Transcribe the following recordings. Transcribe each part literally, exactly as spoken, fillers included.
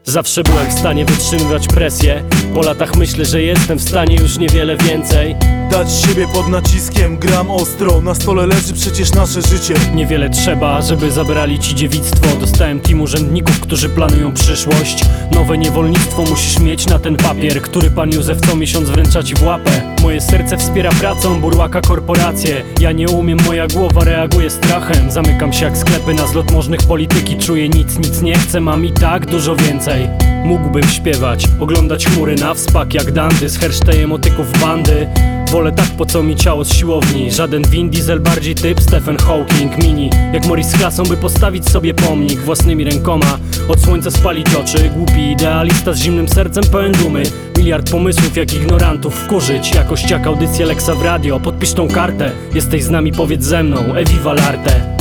Zawsze byłem w stanie wytrzymywać presję. Po latach myślę, że jestem w stanie już niewiele więcej. Dać siebie pod naciskiem, gram ostro. Na stole leży przecież nasze życie. Niewiele trzeba, żeby zabrali ci dziewictwo. Dostałem team urzędników, którzy planują przyszłość. Nowe niewolnictwo musisz mieć na ten papier, który pan Józef co miesiąc wręcza ci w łapę. Moje serce wspiera pracą, burłaka korporacje. Ja nie umiem, moja głowa reaguje strachem. Zamykam się jak sklepy na zlot możnych polityki. Czuję nic, nic nie chcę, mam i tak dużo więcej. Mógłbym śpiewać, oglądać chmury na wspak jak Dandy z hersztejem motyków bandy. Wolę tak, po co mi ciało z siłowni. Żaden Vin Diesel, bardziej typ Stephen Hawking. Mini, jak Morris z klasą, by postawić sobie pomnik własnymi rękoma. Od słońca spalić oczy. Głupi idealista z zimnym sercem pełen dumy. Miliard pomysłów jak ignorantów wkurzyć. Jakość jak audycja Lexa w radio. Podpisz tą kartę, jesteś z nami, powiedz ze mną Eviva l'arte.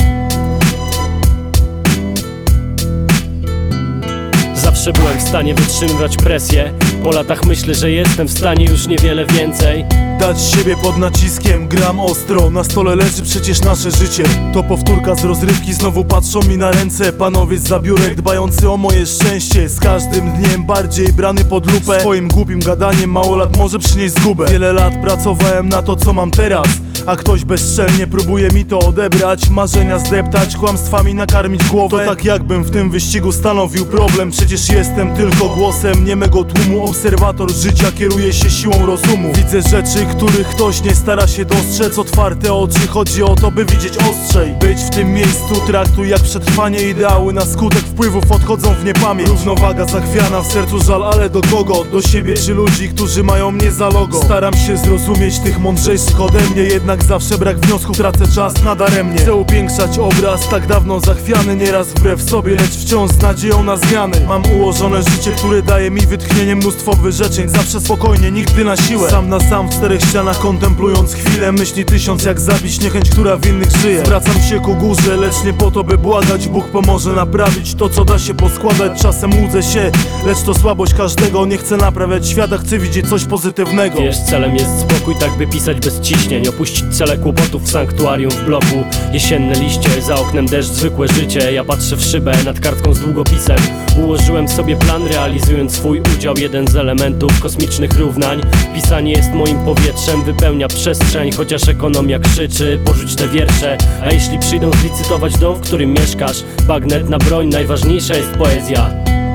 Zawsze byłem w stanie wytrzymywać presję. Po latach myślę, że jestem w stanie już niewiele więcej. Dać siebie pod naciskiem, gram ostro. Na stole leży przecież nasze życie. To powtórka z rozrywki, znowu patrzą mi na ręce. Panowie z zabiórek dbający o moje szczęście. Z każdym dniem bardziej brany pod lupę. Swoim głupim gadaniem mało lat może przynieść zgubę. Wiele lat pracowałem na to, co mam teraz, a ktoś bezczelnie próbuje mi to odebrać. Marzenia zdeptać, kłamstwami nakarmić głowę. To tak jakbym w tym wyścigu stanowił problem. Przecież jestem tylko głosem niemego tłumu. Obserwator życia, kieruje się siłą rozumu. Widzę rzeczy, których ktoś nie stara się dostrzec. Otwarte oczy, chodzi o to, by widzieć ostrzej. Być w tym miejscu traktuj jak przetrwanie. Ideały na skutek wpływów odchodzą w niepamięć. Równowaga zachwiana, w sercu żal, ale do kogo? Do siebie czy ludzi, którzy mają mnie za logo? Staram się zrozumieć tych mądrzejszych ode mnie, jednak zawsze brak wniosków, tracę czas nadaremnie. Chcę upiększać obraz tak dawno zachwiany, nieraz wbrew sobie, lecz wciąż z nadzieją na zmiany. Mam ułożone życie, które daje mi wytchnienie, mnóstwo wyrzeczeń. Zawsze spokojnie, nigdy na siłę. Sam na sam w czterech ścianach, kontemplując chwilę. Myśli tysiąc, jak zabić niechęć, która w innych żyje. Zwracam się ku górze, lecz nie po to, by błagać. Bóg pomoże naprawić to, co da się poskładać. Czasem łudzę się, lecz to słabość każdego. Nie chcę naprawiać świata, chcę widzieć coś pozytywnego. Wiesz, celem jest spokój, tak by pisać bez ciśnień. Opuścić cele kłopotów w sanktuarium w bloku. Jesienne liście, za oknem deszcz, zwykłe życie. Ja patrzę w szybę nad kartką z długopisem. Ułożyłem sobie plan, realizując swój udział. Jeden z elementów kosmicznych równań. Pisanie jest moim powietrzem, wypełnia przestrzeń. Chociaż ekonomia krzyczy, porzuć te wiersze. A jeśli przyjdą zlicytować dom, w którym mieszkasz, bagnet na broń, najważniejsza jest poezja.